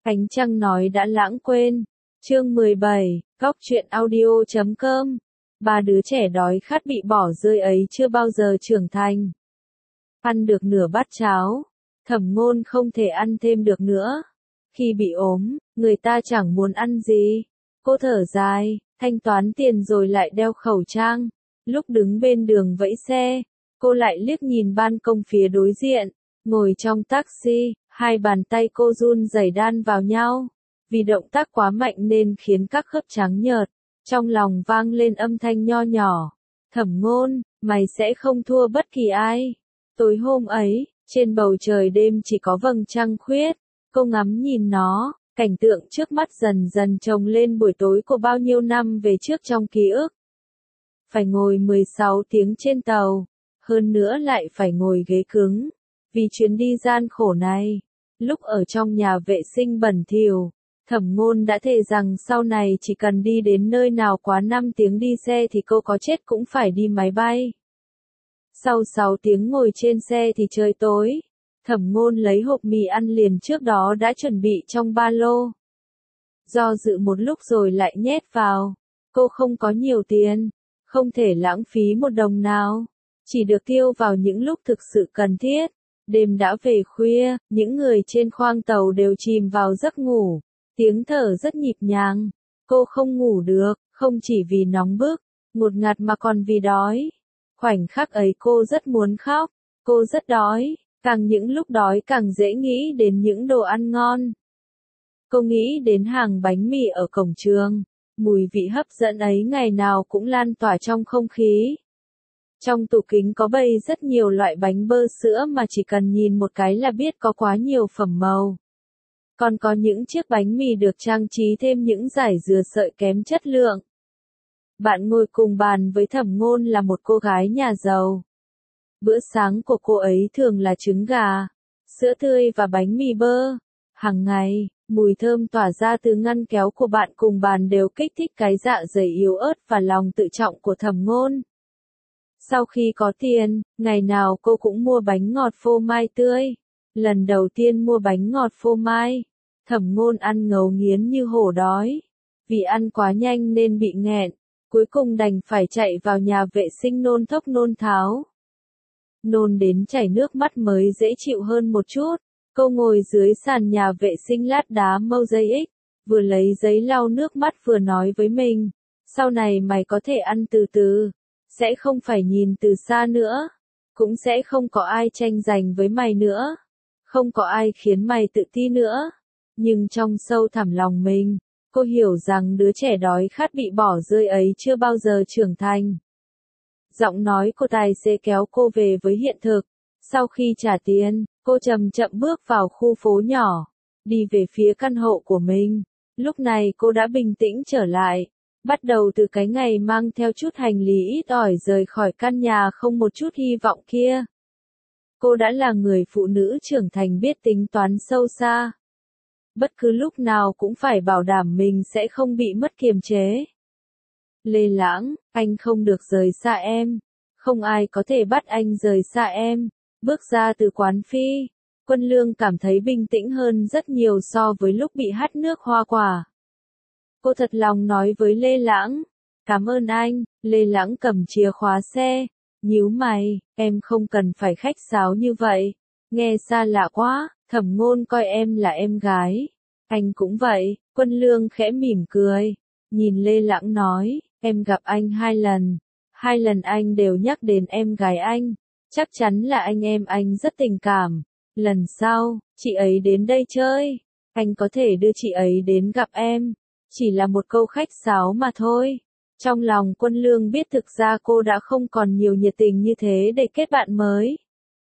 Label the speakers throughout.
Speaker 1: Ánh trăng nói đã lãng quên. Chương 17, Góc truyện audio.com. Ba đứa trẻ đói khát bị bỏ rơi ấy chưa bao giờ trưởng thành. Ăn được nửa bát cháo, Thẩm Ngôn không thể ăn thêm được nữa. Khi bị ốm, người ta chẳng muốn ăn gì. Cô thở dài, thanh toán tiền rồi lại đeo khẩu trang. Lúc đứng bên đường vẫy xe, cô lại liếc nhìn ban công phía đối diện. Ngồi trong taxi, hai bàn tay cô run rẩy đan vào nhau. Vì động tác quá mạnh nên khiến các khớp trắng nhợt. Trong lòng vang lên âm thanh nho nhỏ. Thẩm Ngôn, mày sẽ không thua bất kỳ ai. Tối hôm ấy, trên bầu trời đêm chỉ có vầng trăng khuyết. Cô ngắm nhìn nó, cảnh tượng trước mắt dần dần chồng lên buổi tối của bao nhiêu năm về trước trong ký ức. Phải ngồi 16 tiếng trên tàu, hơn nữa lại phải ngồi ghế cứng. Vì chuyến đi gian khổ này, lúc ở trong nhà vệ sinh bẩn thỉu, Thẩm Ngôn đã thề rằng sau này chỉ cần đi đến nơi nào quá 5 tiếng đi xe thì cô có chết cũng phải đi máy bay. Sau 6 tiếng ngồi trên xe thì trời tối. Thẩm Ngôn lấy hộp mì ăn liền trước đó đã chuẩn bị trong ba lô. Do dự một lúc rồi lại nhét vào. Cô không có nhiều tiền, không thể lãng phí một đồng nào. Chỉ được tiêu vào những lúc thực sự cần thiết. Đêm đã về khuya, những người trên khoang tàu đều chìm vào giấc ngủ. Tiếng thở rất nhịp nhàng. Cô không ngủ được, không chỉ vì nóng bức, ngột ngạt mà còn vì đói. Khoảnh khắc ấy cô rất muốn khóc. Cô rất đói. Càng những lúc đói càng dễ nghĩ đến những đồ ăn ngon. Cô nghĩ đến hàng bánh mì ở cổng trường. Mùi vị hấp dẫn ấy ngày nào cũng lan tỏa trong không khí. Trong tủ kính có bày rất nhiều loại bánh bơ sữa mà chỉ cần nhìn một cái là biết có quá nhiều phẩm màu. Còn có những chiếc bánh mì được trang trí thêm những dải dừa sợi kém chất lượng. Bạn ngồi cùng bàn với Thẩm Ngôn là một cô gái nhà giàu. Bữa sáng của cô ấy thường là trứng gà, sữa tươi và bánh mì bơ. Hàng ngày, mùi thơm tỏa ra từ ngăn kéo của bạn cùng bàn đều kích thích cái dạ dày yếu ớt và lòng tự trọng của Thẩm Ngôn. Sau khi có tiền, ngày nào cô cũng mua bánh ngọt phô mai tươi. Lần đầu tiên mua bánh ngọt phô mai, Thẩm Ngôn ăn ngấu nghiến như hổ đói. Vì ăn quá nhanh nên bị nghẹn, cuối cùng đành phải chạy vào nhà vệ sinh nôn thốc nôn tháo. Nôn đến chảy nước mắt mới dễ chịu hơn một chút. Cô ngồi dưới sàn nhà vệ sinh lát đá Mosaic, vừa lấy giấy lau nước mắt vừa nói với mình. Sau này mày có thể ăn từ từ, sẽ không phải nhìn từ xa nữa, cũng sẽ không có ai tranh giành với mày nữa, không có ai khiến mày tự ti nữa. Nhưng trong sâu thẳm lòng mình, cô hiểu rằng đứa trẻ đói khát bị bỏ rơi ấy chưa bao giờ trưởng thành. Giọng nói của tài xế kéo cô về với hiện thực. Sau khi trả tiền, cô chậm chậm bước vào khu phố nhỏ, đi về phía căn hộ của mình. Lúc này cô đã bình tĩnh trở lại, bắt đầu từ cái ngày mang theo chút hành lý ít ỏi rời khỏi căn nhà không một chút hy vọng kia. Cô đã là người phụ nữ trưởng thành biết tính toán sâu xa. Bất cứ lúc nào cũng phải bảo đảm mình sẽ không bị mất kiềm chế. Lê Lãng, anh không được rời xa em. Không ai có thể bắt anh rời xa em. Bước ra từ quán phi, Quân Lương cảm thấy bình tĩnh hơn rất nhiều so với lúc bị hắt nước hoa quả. Cô thật lòng nói với Lê Lãng. Cảm ơn anh. Lê Lãng cầm chìa khóa xe. Nhíu mày, em không cần phải khách sáo như vậy. Nghe xa lạ quá, Thẩm Ngôn coi em là em gái. Anh cũng vậy. Quân Lương khẽ mỉm cười. Nhìn Lê Lãng nói, em gặp anh 2 lần. 2 lần anh đều nhắc đến em gái anh. Chắc chắn là anh em anh rất tình cảm. Lần sau, chị ấy đến đây chơi. Anh có thể đưa chị ấy đến gặp em. Chỉ là một câu khách sáo mà thôi. Trong lòng Quân Lương biết thực ra cô đã không còn nhiều nhiệt tình như thế để kết bạn mới.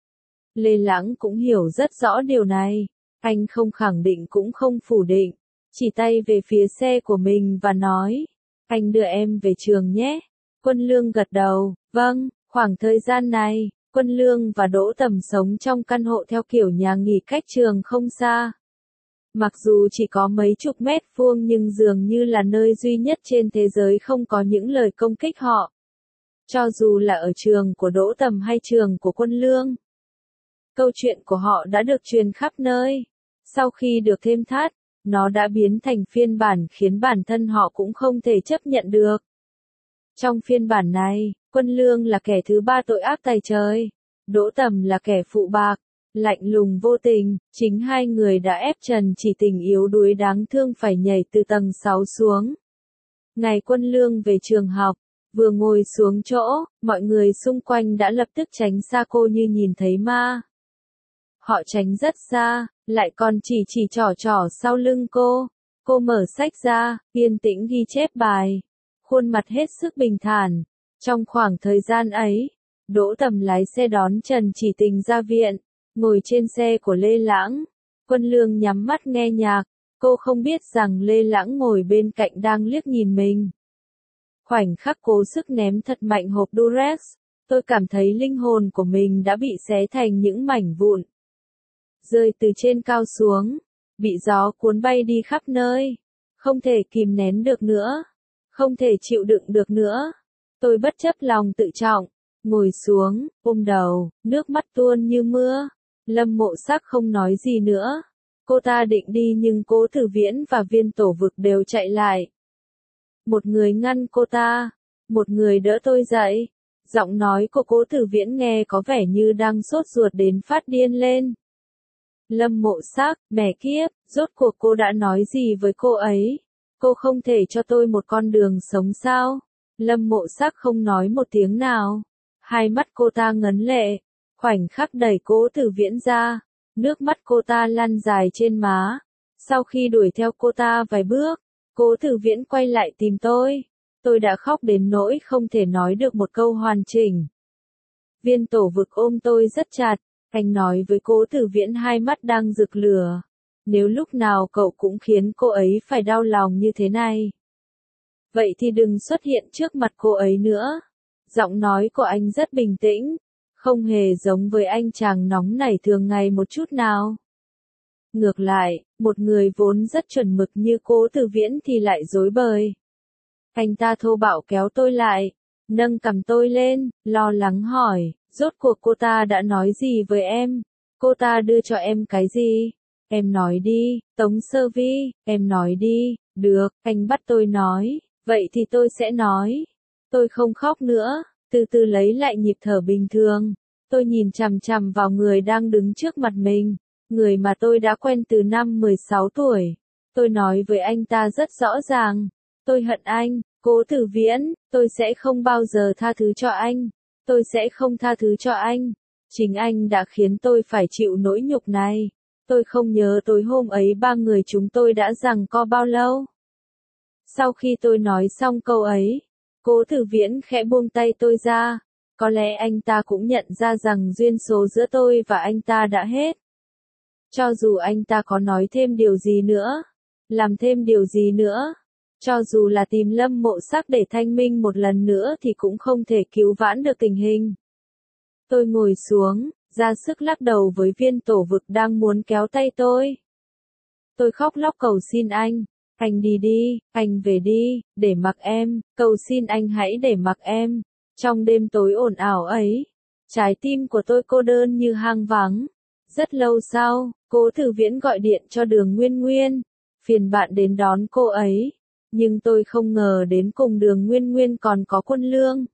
Speaker 1: Lê Lãng cũng hiểu rất rõ điều này. Anh không khẳng định cũng không phủ định. Chỉ tay về phía xe của mình và nói. Anh đưa em về trường nhé. Quân Lương gật đầu. Vâng, khoảng thời gian này, Quân Lương và Đỗ Tầm sống trong căn hộ theo kiểu nhà nghỉ cách trường không xa. Mặc dù chỉ có mấy chục mét vuông nhưng dường như là nơi duy nhất trên thế giới không có những lời công kích họ. Cho dù là ở trường của Đỗ Tầm hay trường của Quân Lương. Câu chuyện của họ đã được truyền khắp nơi. Sau khi được thêm thắt, Nó đã biến thành phiên bản khiến bản thân họ cũng không thể chấp nhận được. Trong phiên bản này, Quân Lương là kẻ thứ ba tội ác tày trời. Đỗ Tầm là kẻ phụ bạc, lạnh lùng vô tình, chính hai người đã ép Trần Chỉ Tình yếu đuối đáng thương phải nhảy từ tầng 6 xuống. Ngày Quân Lương về trường học, vừa ngồi xuống chỗ, mọi người xung quanh đã lập tức tránh xa cô như nhìn thấy ma. Họ tránh rất xa, lại còn chỉ trỏ sau lưng cô. Cô mở sách ra, yên tĩnh ghi chép bài. Khuôn mặt hết sức bình thản. Trong khoảng thời gian ấy, Đỗ Tầm lái xe đón Trần Chỉ Tình ra viện, ngồi trên xe của Lê Lãng. Quân Lương nhắm mắt nghe nhạc, cô không biết rằng Lê Lãng ngồi bên cạnh đang liếc nhìn mình. Khoảnh khắc cố sức ném thật mạnh hộp Durex, tôi cảm thấy linh hồn của mình đã bị xé thành những mảnh vụn. Rơi từ trên cao xuống, bị gió cuốn bay đi khắp nơi, không thể kìm nén được nữa, không thể chịu đựng được nữa. Tôi bất chấp lòng tự trọng, ngồi xuống, ôm đầu, nước mắt tuôn như mưa. Lâm Mộ Sắc không nói gì nữa. Cô ta định đi nhưng Cố Tử Viễn và Viên Tổ Vực đều chạy lại. Một người ngăn cô ta, một người đỡ tôi dậy. Giọng nói của Cố Tử Viễn nghe có vẻ như đang sốt ruột đến phát điên lên. Lâm Mộ Sắc, mẹ kiếp, rốt cuộc cô đã nói gì với cô ấy? Cô không thể cho tôi một con đường sống sao? Lâm Mộ Sắc không nói một tiếng nào. Hai mắt cô ta ngấn lệ. Khoảnh khắc đẩy Cố Tử Viễn ra, nước mắt cô ta lăn dài trên má. Sau khi đuổi theo cô ta vài bước, Cố Tử Viễn quay lại tìm tôi. Tôi đã khóc đến nỗi không thể nói được một câu hoàn chỉnh. Viên Tổ Vực ôm tôi rất chặt. Anh nói với Cố Tử Viễn hai mắt đang rực lửa. Nếu lúc nào cậu cũng khiến cô ấy phải đau lòng như thế này, vậy thì đừng xuất hiện trước mặt cô ấy nữa. Giọng nói của anh rất bình tĩnh, không hề giống với anh chàng nóng nảy thường ngày một chút nào. Ngược lại, một người vốn rất chuẩn mực như Cố Tử Viễn thì lại rối bời. Anh ta thô bạo kéo tôi lại, nâng cằm tôi lên, lo lắng hỏi, rốt cuộc cô ta đã nói gì với em? Cô ta đưa cho em cái gì? Em nói đi, Tống Sơ Vi, em nói đi. Được, anh bắt tôi nói, vậy thì tôi sẽ nói. Tôi không khóc nữa, từ từ lấy lại nhịp thở bình thường. Tôi nhìn chằm chằm vào người đang đứng trước mặt mình, người mà tôi đã quen từ năm 16 tuổi. Tôi nói với anh ta rất rõ ràng, tôi hận anh, Cố Tử Viễn, tôi sẽ không bao giờ tha thứ cho anh. Tôi sẽ không tha thứ cho anh. Chính anh đã khiến tôi phải chịu nỗi nhục này. Tôi không nhớ tối hôm ấy ba người chúng tôi đã giằng co bao lâu. Sau khi tôi nói xong câu ấy, Cố Tử Viễn khẽ buông tay tôi ra. Có lẽ anh ta cũng nhận ra rằng duyên số giữa tôi và anh ta đã hết. Cho dù anh ta có nói thêm điều gì nữa, làm thêm điều gì nữa, cho dù là tìm Lâm Mộ Sắc để thanh minh một lần nữa thì cũng không thể cứu vãn được tình hình. Tôi ngồi xuống, ra sức lắc đầu với Viên Tổ Vực đang muốn kéo tay tôi. Tôi khóc lóc cầu xin anh đi đi, anh về đi, để mặc em, cầu xin anh hãy để mặc em. Trong đêm tối ồn ào ấy, trái tim của tôi cô đơn như hang vắng. Rất lâu sau, Cố Tử Viễn gọi điện cho Đường Nguyên Nguyên, phiền bạn đến đón cô ấy. Nhưng tôi không ngờ đến cùng Đường Nguyên Nguyên còn có Quân Lương.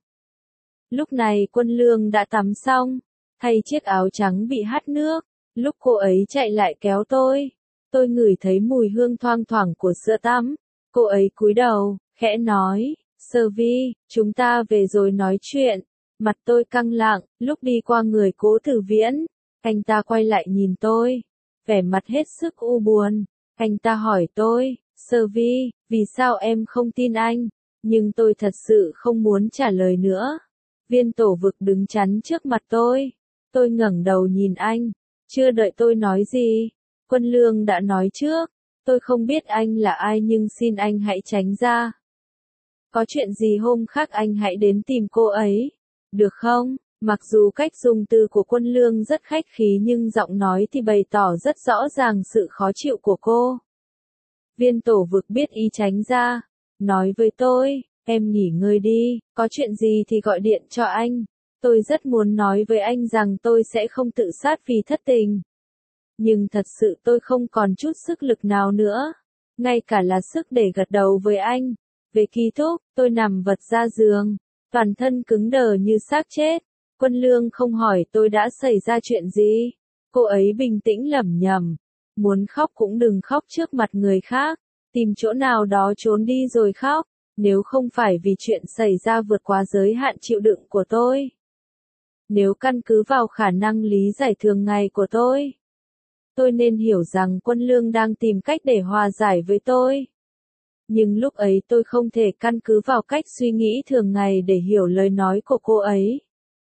Speaker 1: Lúc này Quân Lương đã tắm xong, thay chiếc áo trắng bị hắt nước. Lúc cô ấy chạy lại kéo tôi ngửi thấy mùi hương thoang thoảng của sữa tắm. Cô ấy cúi đầu, khẽ nói, Sơ Vi, chúng ta về rồi nói chuyện. Mặt tôi căng lặng, lúc đi qua người Cố Tử Viễn, anh ta quay lại nhìn tôi, vẻ mặt hết sức u buồn. Anh ta hỏi tôi, Sơ Vi, vì sao em không tin anh? Nhưng tôi thật sự không muốn trả lời nữa. Viên Tổ Vực đứng chắn trước mặt tôi ngẩng đầu nhìn anh, chưa đợi tôi nói gì, Quân Lương đã nói trước, tôi không biết anh là ai nhưng xin anh hãy tránh ra. Có chuyện gì hôm khác anh hãy đến tìm cô ấy, được không? Mặc dù cách dùng từ của Quân Lương rất khách khí nhưng giọng nói thì bày tỏ rất rõ ràng sự khó chịu của cô. Viên Tổ Vực biết ý tránh ra, nói với tôi, em nghỉ ngơi đi, có chuyện gì thì gọi điện cho anh. Tôi rất muốn nói với anh rằng tôi sẽ không tự sát vì thất tình. Nhưng thật sự tôi không còn chút sức lực nào nữa. ngay cả là sức để gật đầu với anh. Về ký túc, tôi nằm vật ra giường, toàn thân cứng đờ như xác chết. Quân Lương không hỏi tôi đã xảy ra chuyện gì. Cô ấy bình tĩnh lẩm nhẩm, muốn khóc cũng đừng khóc trước mặt người khác, tìm chỗ nào đó trốn đi rồi khóc, nếu không phải vì chuyện xảy ra vượt quá giới hạn chịu đựng của tôi. Nếu căn cứ vào khả năng lý giải thường ngày của tôi nên hiểu rằng Quân Lương đang tìm cách để hòa giải với tôi. Nhưng lúc ấy tôi không thể căn cứ vào cách suy nghĩ thường ngày để hiểu lời nói của cô ấy.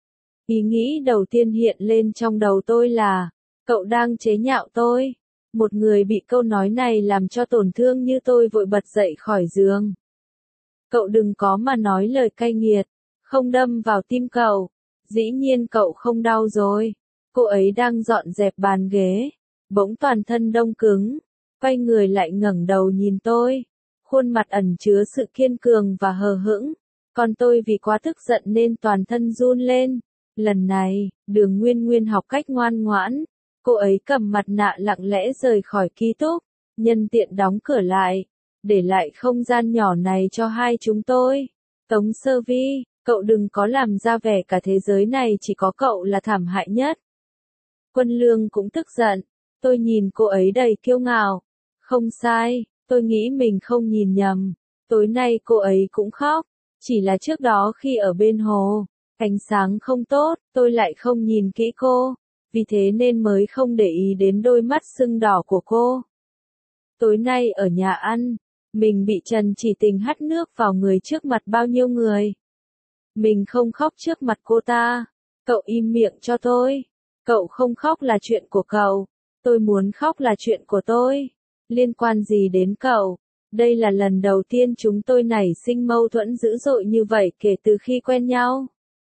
Speaker 1: Ý nghĩ đầu tiên hiện lên trong đầu tôi là, cậu đang chế nhạo tôi. Một người bị câu nói này làm cho tổn thương như tôi vội bật dậy khỏi giường. Cậu đừng có mà nói lời cay nghiệt, không đâm vào tim cậu. Dĩ nhiên cậu không đau rồi. Cô ấy đang dọn dẹp bàn ghế, bỗng toàn thân đông cứng, quay người lại ngẩng đầu nhìn tôi. Khuôn mặt ẩn chứa sự kiên cường và hờ hững. Còn tôi vì quá tức giận nên toàn thân run lên. Lần này, Đường Nguyên Nguyên học cách ngoan ngoãn. Cô ấy cầm mặt nạ lặng lẽ rời khỏi ký túc, nhân tiện đóng cửa lại, để lại không gian nhỏ này cho hai chúng tôi. Tống Sơ Vi, cậu đừng có làm ra vẻ cả thế giới này chỉ có cậu là thảm hại nhất. Quân Lương cũng tức giận, tôi nhìn cô ấy đầy kiêu ngạo. Không sai, tôi nghĩ mình không nhìn nhầm. Tối nay cô ấy cũng khóc, chỉ là trước đó khi ở bên hồ, ánh sáng không tốt, tôi lại không nhìn kỹ cô, vì thế nên mới không để ý đến đôi mắt sưng đỏ của cô. Tối nay ở nhà ăn, mình bị Trần Chỉ Tình hắt nước vào người trước mặt bao nhiêu người. Mình không khóc trước mặt cô ta. Cậu im miệng cho tôi. Cậu không khóc là chuyện của cậu. Tôi muốn khóc là chuyện của tôi. Liên quan gì đến cậu? Đây là lần đầu tiên chúng tôi nảy sinh mâu thuẫn dữ dội như vậy kể từ khi quen nhau.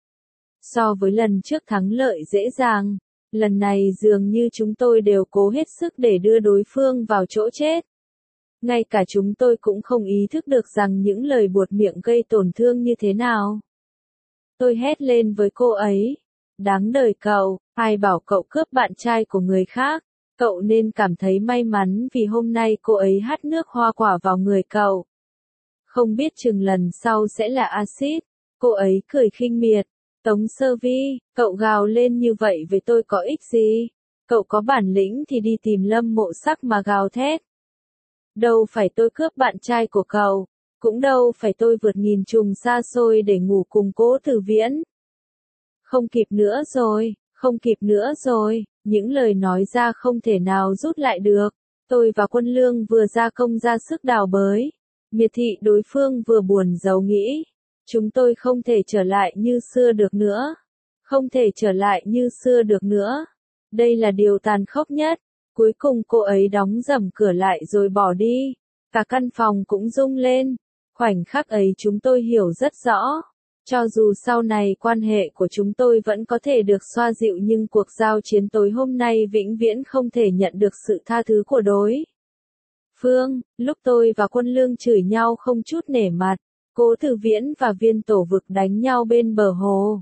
Speaker 1: So với lần trước thắng lợi dễ dàng, lần này dường như chúng tôi đều cố hết sức để đưa đối phương vào chỗ chết. Ngay cả chúng tôi cũng không ý thức được rằng những lời buột miệng gây tổn thương như thế nào. Tôi hét lên với cô ấy. Đáng đời cậu, ai bảo cậu cướp bạn trai của người khác. Cậu nên cảm thấy may mắn vì hôm nay cô ấy hắt nước hoa quả vào người cậu. Không biết chừng lần sau sẽ là axit. Cô ấy cười khinh miệt. Tống Sơ Vi, cậu gào lên như vậy với tôi có ích gì? Cậu có bản lĩnh thì đi tìm Lâm Mộ Sắc mà gào thét. Đâu phải tôi cướp bạn trai của cậu, cũng đâu phải tôi vượt nghìn trùng xa xôi để ngủ cùng Cố Tử Viễn. Không kịp nữa rồi, không kịp nữa rồi, những lời nói ra không thể nào rút lại được. Tôi và Quân Lương vừa ra công ra sức đào bới, miệt thị đối phương vừa buồn rầu nghĩ. Chúng tôi không thể trở lại như xưa được nữa. Không thể trở lại như xưa được nữa. Đây là điều tàn khốc nhất. Cuối cùng cô ấy đóng rầm cửa lại rồi bỏ đi. Cả căn phòng cũng rung lên. Khoảnh khắc ấy chúng tôi hiểu rất rõ. Cho dù sau này quan hệ của chúng tôi vẫn có thể được xoa dịu nhưng cuộc giao chiến tối hôm nay vĩnh viễn không thể nhận được sự tha thứ của đối phương. Lúc tôi và Quân Lương chửi nhau không chút nể mặt, Cố Tử Viễn và Viên Tổ Vực đánh nhau bên bờ hồ.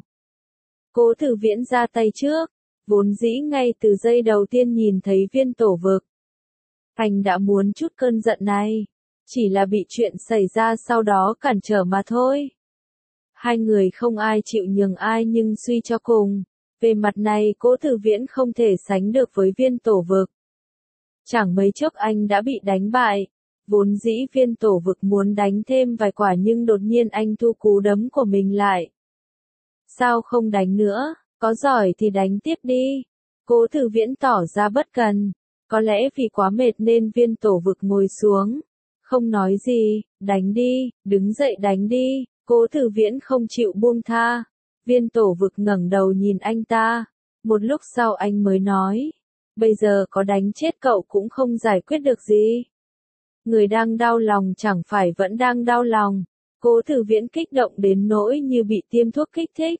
Speaker 1: Cố Tử Viễn ra tay trước, vốn dĩ ngay từ giây đầu tiên nhìn thấy Viên Tổ Vực, anh đã muốn trút cơn giận này, chỉ là bị chuyện xảy ra sau đó cản trở mà thôi. Hai người không ai chịu nhường ai nhưng suy cho cùng, về mặt này Cố Tử Viễn không thể sánh được với Viên Tổ Vực. Chẳng mấy chốc anh đã bị đánh bại. Vốn dĩ Viên Tổ Vực muốn đánh thêm vài quả nhưng đột nhiên anh thu cú đấm của mình lại. Sao không đánh nữa, có giỏi thì đánh tiếp đi. Cố Tử Viễn tỏ ra bất cần. Có lẽ vì quá mệt nên Viên Tổ Vực ngồi xuống. Không nói gì, đánh đi, đứng dậy đánh đi. Cố Tử Viễn không chịu buông tha. Viên Tổ Vực ngẩng đầu nhìn anh ta. Một lúc sau anh mới nói. Bây giờ có đánh chết cậu cũng không giải quyết được gì. Người đang đau lòng chẳng phải vẫn đang đau lòng. Cố Tử Viễn kích động đến nỗi như bị tiêm thuốc kích thích.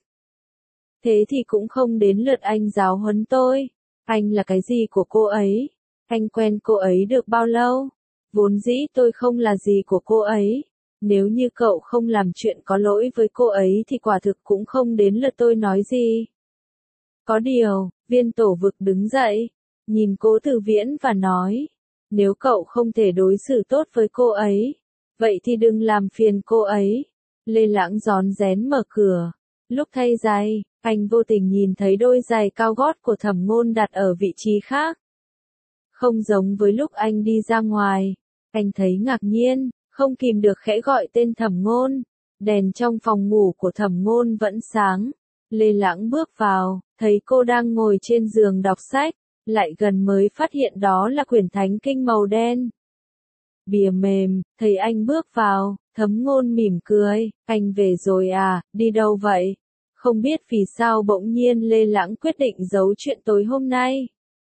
Speaker 1: Thế thì cũng không đến lượt anh giáo huấn tôi. Anh là cái gì của cô ấy? Anh quen cô ấy được bao lâu? Vốn dĩ tôi không là gì của cô ấy. Nếu như cậu không làm chuyện có lỗi với cô ấy thì quả thực cũng không đến lượt tôi nói gì. Có điều, Viên Tổ Vực đứng dậy, nhìn Cố Tử Viễn và nói. Nếu cậu không thể đối xử tốt với cô ấy, vậy thì đừng làm phiền cô ấy. Lê Lãng rón rén mở cửa. Lúc thay giày, anh vô tình nhìn thấy đôi giày cao gót của Thẩm Ngôn đặt ở vị trí khác. Không giống với lúc anh đi ra ngoài. Anh thấy ngạc nhiên, không kìm được khẽ gọi tên Thẩm Ngôn. Đèn trong phòng ngủ của Thẩm Ngôn vẫn sáng. Lê Lãng bước vào, thấy cô đang ngồi trên giường đọc sách, lại gần mới phát hiện đó là quyển thánh kinh màu đen. Bìa mềm, thấy anh bước vào, Thẩm Ngôn mỉm cười, anh về rồi à, đi đâu vậy? Không biết vì sao bỗng nhiên Lê Lãng quyết định giấu chuyện tối hôm nay.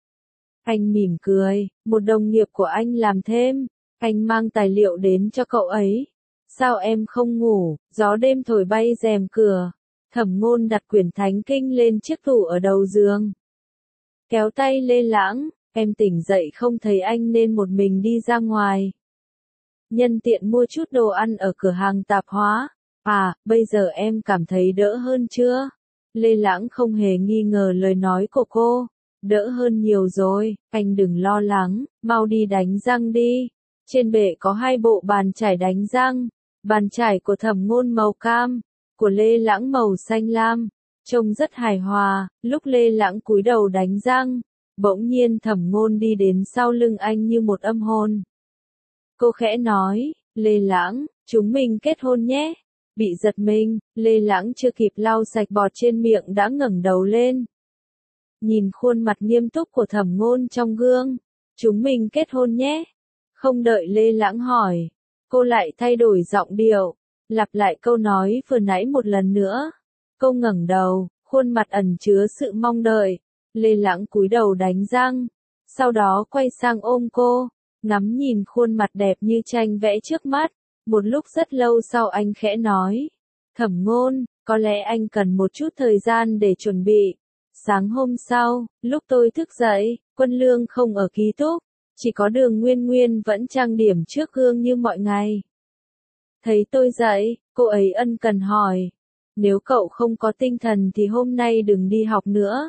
Speaker 1: Anh mỉm cười, một đồng nghiệp của anh làm thêm, anh mang tài liệu đến cho cậu ấy. Sao em không ngủ, gió đêm thổi bay rèm cửa. Thẩm Ngôn đặt quyển thánh kinh lên chiếc tủ ở đầu giường. Kéo tay Lê Lãng, em tỉnh dậy không thấy anh nên một mình đi ra ngoài. Nhân tiện mua chút đồ ăn ở cửa hàng tạp hóa. À, bây giờ em cảm thấy đỡ hơn chưa? Lê Lãng không hề nghi ngờ lời nói của cô. Đỡ hơn nhiều rồi, anh đừng lo lắng, mau đi đánh răng đi. Trên bệ có 2 bộ bàn chải đánh răng. Bàn chải của Thẩm Ngôn màu cam, của Lê Lãng màu xanh lam. Trông rất hài hòa. Lúc Lê Lãng cúi đầu đánh răng, bỗng nhiên Thẩm Ngôn đi đến sau lưng anh như một âm hồn. Cô khẽ nói, Lê Lãng, chúng mình kết hôn nhé. Bị giật mình, Lê Lãng chưa kịp lau sạch bọt trên miệng đã ngẩng đầu lên. Nhìn khuôn mặt nghiêm túc của Thẩm Ngôn trong gương. Chúng mình kết hôn nhé. Không đợi Lê Lãng hỏi, cô lại thay đổi giọng điệu, lặp lại câu nói vừa nãy một lần nữa. Cô ngẩng đầu, khuôn mặt ẩn chứa sự mong đợi. Lê Lãng cúi đầu đánh răng, sau đó quay sang ôm cô, ngắm nhìn khuôn mặt đẹp như tranh vẽ trước mắt. Một lúc rất lâu sau anh khẽ nói, Thẩm Ngôn, có lẽ anh cần một chút thời gian để chuẩn bị. Sáng hôm sau, lúc tôi thức dậy, Quân Lương không ở ký túc, chỉ có Đường Nguyên Nguyên vẫn trang điểm trước gương như mọi ngày. Thấy tôi dậy, cô ấy ân cần hỏi, nếu cậu không có tinh thần thì hôm nay đừng đi học nữa.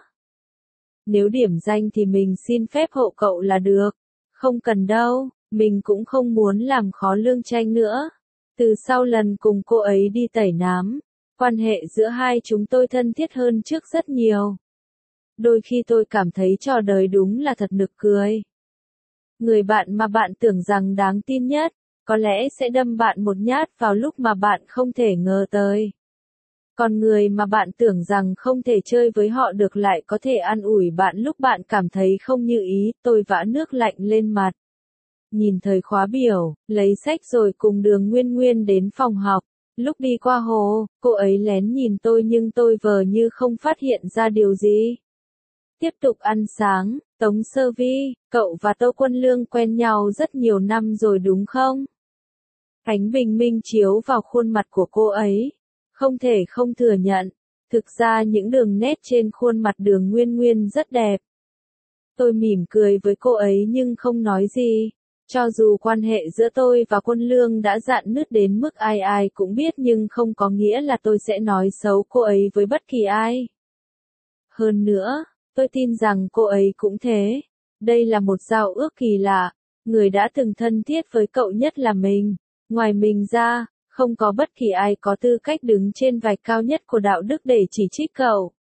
Speaker 1: Nếu điểm danh thì mình xin phép hộ cậu là được. Không cần đâu, mình cũng không muốn làm khó Lương Tranh nữa. Từ sau lần cùng cô ấy đi tẩy nám, quan hệ giữa hai chúng tôi thân thiết hơn trước rất nhiều. Đôi khi tôi cảm thấy trò đời đúng là thật nực cười. Người bạn mà bạn tưởng rằng đáng tin nhất, có lẽ sẽ đâm bạn một nhát vào lúc mà bạn không thể ngờ tới. Còn người mà bạn tưởng rằng không thể chơi với họ được lại có thể an ủi bạn lúc bạn cảm thấy không như ý. Tôi vã nước lạnh lên mặt. Nhìn thời khóa biểu, lấy sách rồi cùng Đường Nguyên Nguyên đến phòng học. Lúc đi qua hồ, cô ấy lén nhìn tôi nhưng tôi vờ như không phát hiện ra điều gì. Tiếp tục ăn sáng, Tống Sơ Vi, cậu và Tô Quân Lương quen nhau rất nhiều năm rồi đúng không? Ánh bình minh chiếu vào khuôn mặt của cô ấy. Không thể không thừa nhận, thực ra những đường nét trên khuôn mặt Đường Nguyên Nguyên rất đẹp. Tôi mỉm cười với cô ấy nhưng không nói gì. Cho dù quan hệ giữa tôi và Quân Lương đã rạn nứt đến mức ai ai cũng biết nhưng không có nghĩa là tôi sẽ nói xấu cô ấy với bất kỳ ai. Hơn nữa, tôi tin rằng cô ấy cũng thế. Đây là một giao ước kỳ lạ. Người đã từng thân thiết với cậu nhất là mình. Ngoài mình ra, không có bất kỳ ai có tư cách đứng trên vạch cao nhất của đạo đức để chỉ trích cậu.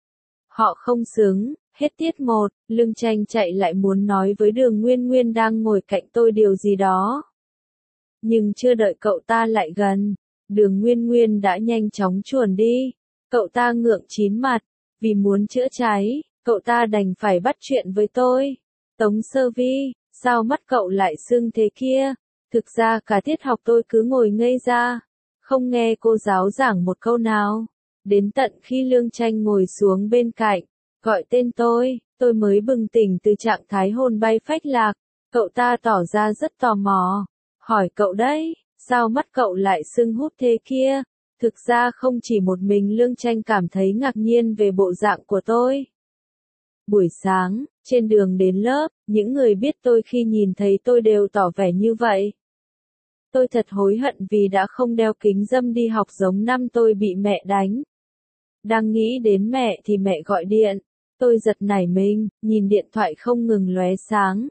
Speaker 1: Họ không xứng. Hết tiết 1, Lương Tranh chạy lại muốn nói với Đường Nguyên Nguyên đang ngồi cạnh tôi điều gì đó. Nhưng chưa đợi cậu ta lại gần, Đường Nguyên Nguyên đã nhanh chóng chuồn đi. Cậu ta ngượng chín mặt, vì muốn chữa cháy, cậu ta đành phải bắt chuyện với tôi. Tống Sơ Vi, sao mắt cậu lại sưng thế kia? Thực ra cả tiết học tôi cứ ngồi ngây ra, không nghe cô giáo giảng một câu nào. Đến tận khi Lương Tranh ngồi xuống bên cạnh, gọi tên tôi mới bừng tỉnh từ trạng thái hồn bay phách lạc. Cậu ta tỏ ra rất tò mò. Hỏi cậu đấy, sao mắt cậu lại sưng húp thế kia? Thực ra không chỉ một mình Lương Tranh cảm thấy ngạc nhiên về bộ dạng của tôi. Buổi sáng, trên đường đến lớp, những người biết tôi khi nhìn thấy tôi đều tỏ vẻ như vậy. Tôi thật hối hận vì đã không đeo kính râm đi học giống năm tôi bị mẹ đánh. Đang nghĩ đến mẹ thì mẹ gọi điện. Tôi giật nảy mình, nhìn điện thoại không ngừng lóe sáng.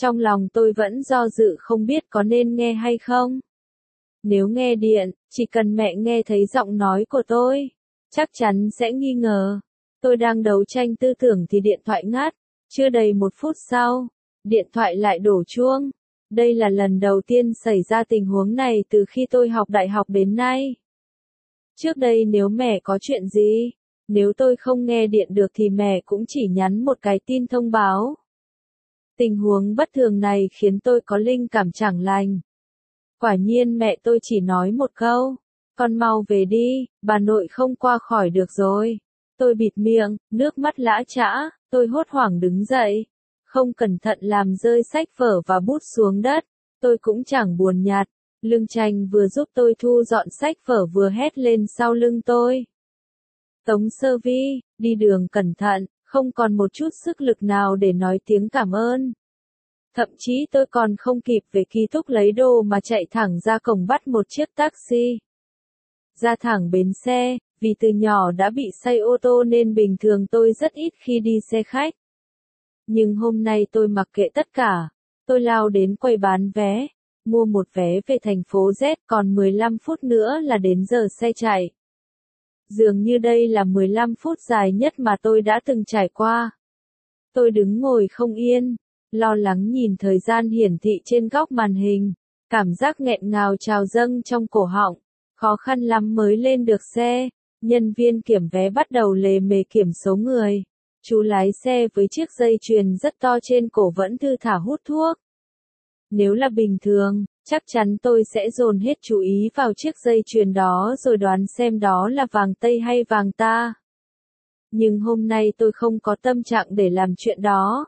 Speaker 1: Trong lòng tôi vẫn do dự không biết có nên nghe hay không. Nếu nghe điện, chỉ cần mẹ nghe thấy giọng nói của tôi, chắc chắn sẽ nghi ngờ. Tôi đang đấu tranh tư tưởng thì điện thoại ngắt. Chưa đầy 1 phút sau, điện thoại lại đổ chuông. Đây là lần đầu tiên xảy ra tình huống này từ khi tôi học đại học đến nay. Trước đây nếu mẹ có chuyện gì, nếu tôi không nghe điện được thì mẹ cũng chỉ nhắn một cái tin thông báo. Tình huống bất thường này khiến tôi có linh cảm chẳng lành. Quả nhiên mẹ tôi chỉ nói một câu, con mau về đi, bà nội không qua khỏi được rồi. Tôi bịt miệng, nước mắt lã chã, tôi hốt hoảng đứng dậy. Không cẩn thận làm rơi sách vở và bút xuống đất. Tôi cũng chẳng buồn nhặt. Lương Tranh vừa giúp tôi thu dọn sách vở vừa hét lên sau lưng tôi. Tống Sơ Vi, đi đường cẩn thận, không còn một chút sức lực nào để nói tiếng cảm ơn. Thậm chí tôi còn không kịp về ký túc lấy đồ mà chạy thẳng ra cổng bắt một chiếc taxi. Ra thẳng bến xe, vì từ nhỏ đã bị say ô tô nên bình thường tôi rất ít khi đi xe khách. Nhưng hôm nay tôi mặc kệ tất cả. Tôi lao đến quầy bán vé, mua một vé về thành phố Z, còn 15 phút nữa là đến giờ xe chạy. Dường như đây là 15 phút dài nhất mà tôi đã từng trải qua. Tôi đứng ngồi không yên, lo lắng nhìn thời gian hiển thị trên góc màn hình. Cảm giác nghẹn ngào trào dâng trong cổ họng. Khó khăn lắm mới lên được xe. Nhân viên kiểm vé bắt đầu lề mề kiểm số người. Chú lái xe với chiếc dây chuyền rất to trên cổ vẫn thư thả hút thuốc. Nếu là bình thường, chắc chắn tôi sẽ dồn hết chú ý vào chiếc dây chuyền đó rồi đoán xem đó là vàng tây hay vàng ta. Nhưng hôm nay tôi không có tâm trạng để làm chuyện đó.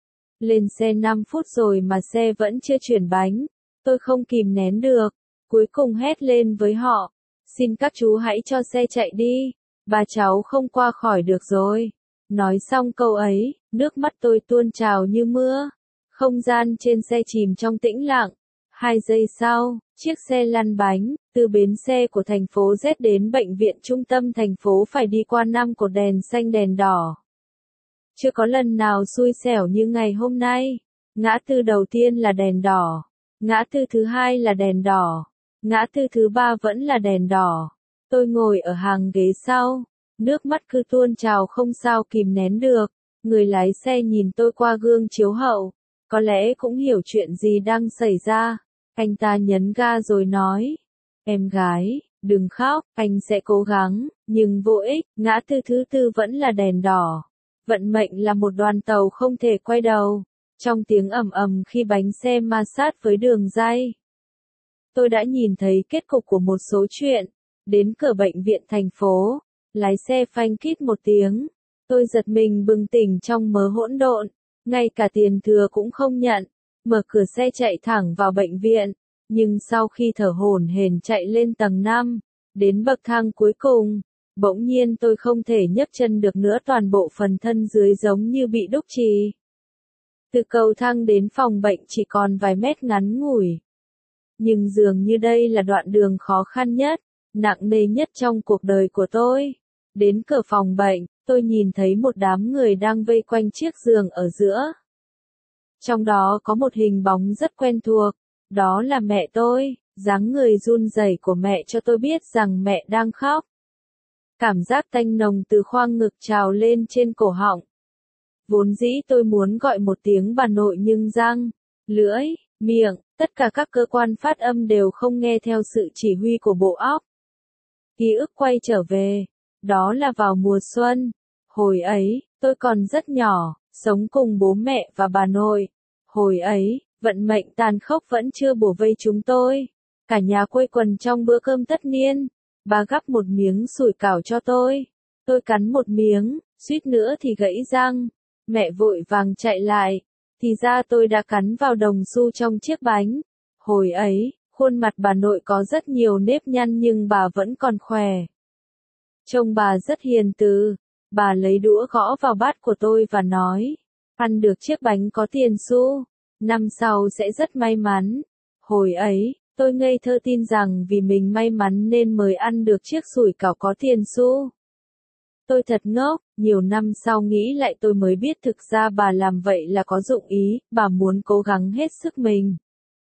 Speaker 1: Lên xe 5 phút rồi mà xe vẫn chưa chuyển bánh. Tôi không kìm nén được. Cuối cùng hét lên với họ. Xin các chú hãy cho xe chạy đi. Bà cháu không qua khỏi được rồi. Nói xong câu ấy, nước mắt tôi tuôn trào như mưa. Không gian trên xe chìm trong tĩnh lặng. 2 giây sau, chiếc xe lăn bánh, từ bến xe của thành phố Z đến bệnh viện trung tâm thành phố phải đi qua 5 cột đèn xanh đèn đỏ. Chưa có lần nào xui xẻo như ngày hôm nay. Ngã tư đầu tiên là đèn đỏ. Ngã tư thứ hai là đèn đỏ. Ngã tư thứ ba vẫn là đèn đỏ. Tôi ngồi ở hàng ghế sau. Nước mắt cứ tuôn trào không sao kìm nén được. Người lái xe nhìn tôi qua gương chiếu hậu. Có lẽ cũng hiểu chuyện gì đang xảy ra. Anh ta nhấn ga rồi nói. Em gái, đừng khóc, anh sẽ cố gắng. Nhưng vô ích, ngã tư thứ tư vẫn là đèn đỏ. Vận mệnh là một đoàn tàu không thể quay đầu. Trong tiếng ầm ầm khi bánh xe ma sát với đường ray. Tôi đã nhìn thấy kết cục của một số chuyện. Đến cửa bệnh viện thành phố. Lái xe phanh kít một tiếng. Tôi giật mình bừng tỉnh trong mớ hỗn độn. Ngay cả tiền thừa cũng không nhận. Mở cửa xe chạy thẳng vào bệnh viện. Nhưng sau khi thở hổn hển chạy lên tầng 5. Đến bậc thang cuối cùng. Bỗng nhiên tôi không thể nhấc chân được nữa, toàn bộ phần thân dưới giống như bị đúc chì. Từ cầu thang đến phòng bệnh chỉ còn vài mét ngắn ngủi. Nhưng dường như đây là đoạn đường khó khăn nhất, nặng nề nhất trong cuộc đời của tôi. Đến cửa phòng bệnh, tôi nhìn thấy một đám người đang vây quanh chiếc giường ở giữa. Trong đó có một hình bóng rất quen thuộc, đó là mẹ tôi. Dáng người run rẩy của mẹ cho tôi biết rằng mẹ đang khóc. Cảm giác tanh nồng từ khoang ngực trào lên trên cổ họng. Vốn dĩ tôi muốn gọi một tiếng bà nội nhưng răng, lưỡi, miệng, tất cả các cơ quan phát âm đều không nghe theo sự chỉ huy của bộ óc. Ký ức quay trở về. Đó là vào mùa xuân. Hồi ấy, tôi còn rất nhỏ, sống cùng bố mẹ và bà nội. Hồi ấy, vận mệnh tàn khốc vẫn chưa bủa vây chúng tôi. Cả nhà quây quần trong bữa cơm tất niên. Bà gắp một miếng sủi cảo cho tôi. Tôi cắn một miếng, suýt nữa thì gãy răng. Mẹ vội vàng chạy lại. Thì ra tôi đã cắn vào đồng xu trong chiếc bánh. Hồi ấy, khuôn mặt bà nội có rất nhiều nếp nhăn nhưng bà vẫn còn khỏe. Trông bà rất hiền từ. Bà lấy đũa gõ vào bát của tôi và nói. Ăn được chiếc bánh có tiền xu. Năm sau sẽ rất may mắn. Hồi ấy, tôi ngây thơ tin rằng vì mình may mắn nên mới ăn được chiếc sủi cảo có tiền xu. Tôi thật ngốc, nhiều năm sau nghĩ lại tôi mới biết thực ra bà làm vậy là có dụng ý, bà muốn cố gắng hết sức mình.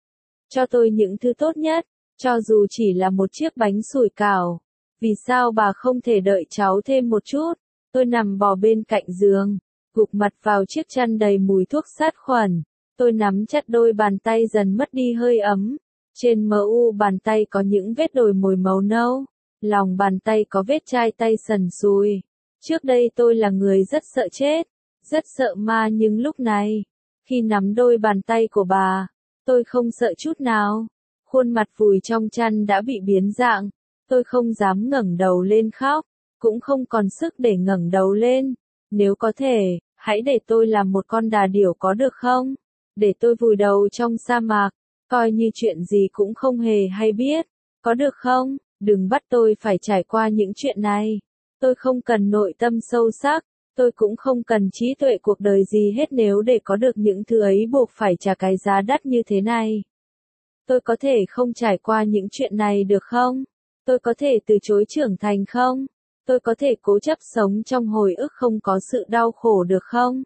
Speaker 1: Cho tôi những thứ tốt nhất, cho dù chỉ là một chiếc bánh sủi cảo. Vì sao bà không thể đợi cháu thêm một chút? Tôi nằm bò bên cạnh giường, gục mặt vào chiếc chăn đầy mùi thuốc sát khuẩn. Tôi nắm chặt đôi bàn tay dần mất đi hơi ấm. Trên mu bàn tay có những vết đồi mồi màu nâu. Lòng bàn tay có vết chai tay sần sùi. Trước đây tôi là người rất sợ chết, rất sợ ma, nhưng lúc này, khi nắm đôi bàn tay của bà, tôi không sợ chút nào. Khuôn mặt vùi trong chăn đã bị biến dạng. Tôi không dám ngẩng đầu lên khóc, cũng không còn sức để ngẩng đầu lên. Nếu có thể, hãy để tôi làm một con đà điểu có được không? Để tôi vùi đầu trong sa mạc, coi như chuyện gì cũng không hề hay biết. Có được không? Đừng bắt tôi phải trải qua những chuyện này. Tôi không cần nội tâm sâu sắc, tôi cũng không cần trí tuệ cuộc đời gì hết nếu để có được những thứ ấy buộc phải trả cái giá đắt như thế này. Tôi có thể không trải qua những chuyện này được không? Tôi có thể từ chối trưởng thành không? Tôi có thể cố chấp sống trong hồi ức không có sự đau khổ được không?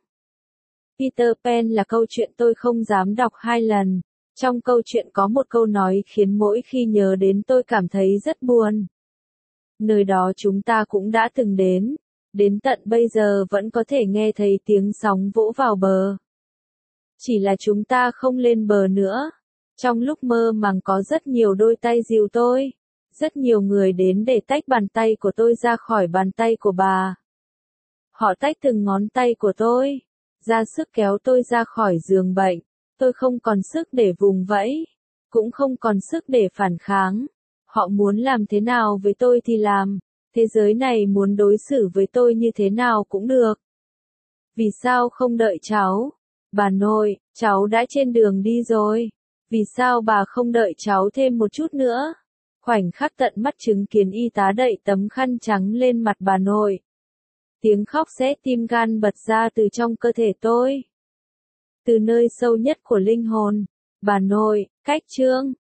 Speaker 1: Peter Pan là câu chuyện tôi không dám đọc 2 lần. Trong câu chuyện có một câu nói khiến mỗi khi nhớ đến tôi cảm thấy rất buồn. Nơi đó chúng ta cũng đã từng đến tận bây giờ vẫn có thể nghe thấy tiếng sóng vỗ vào bờ. Chỉ là chúng ta không lên bờ nữa. Trong lúc mơ màng có rất nhiều đôi tay dìu tôi. Rất nhiều người đến để tách bàn tay của tôi ra khỏi bàn tay của bà. Họ tách từng ngón tay của tôi, ra sức kéo tôi ra khỏi giường bệnh. Tôi không còn sức để vùng vẫy, cũng không còn sức để phản kháng. Họ muốn làm thế nào với tôi thì làm, thế giới này muốn đối xử với tôi như thế nào cũng được. Vì sao không đợi cháu? Bà nội, cháu đã trên đường đi rồi. Vì sao bà không đợi cháu thêm một chút nữa? Khoảnh khắc tận mắt chứng kiến y tá đậy tấm khăn trắng lên mặt bà nội. Tiếng khóc xé tim gan bật ra từ trong cơ thể tôi. Từ nơi sâu nhất của linh hồn. Bà nội, cách chương.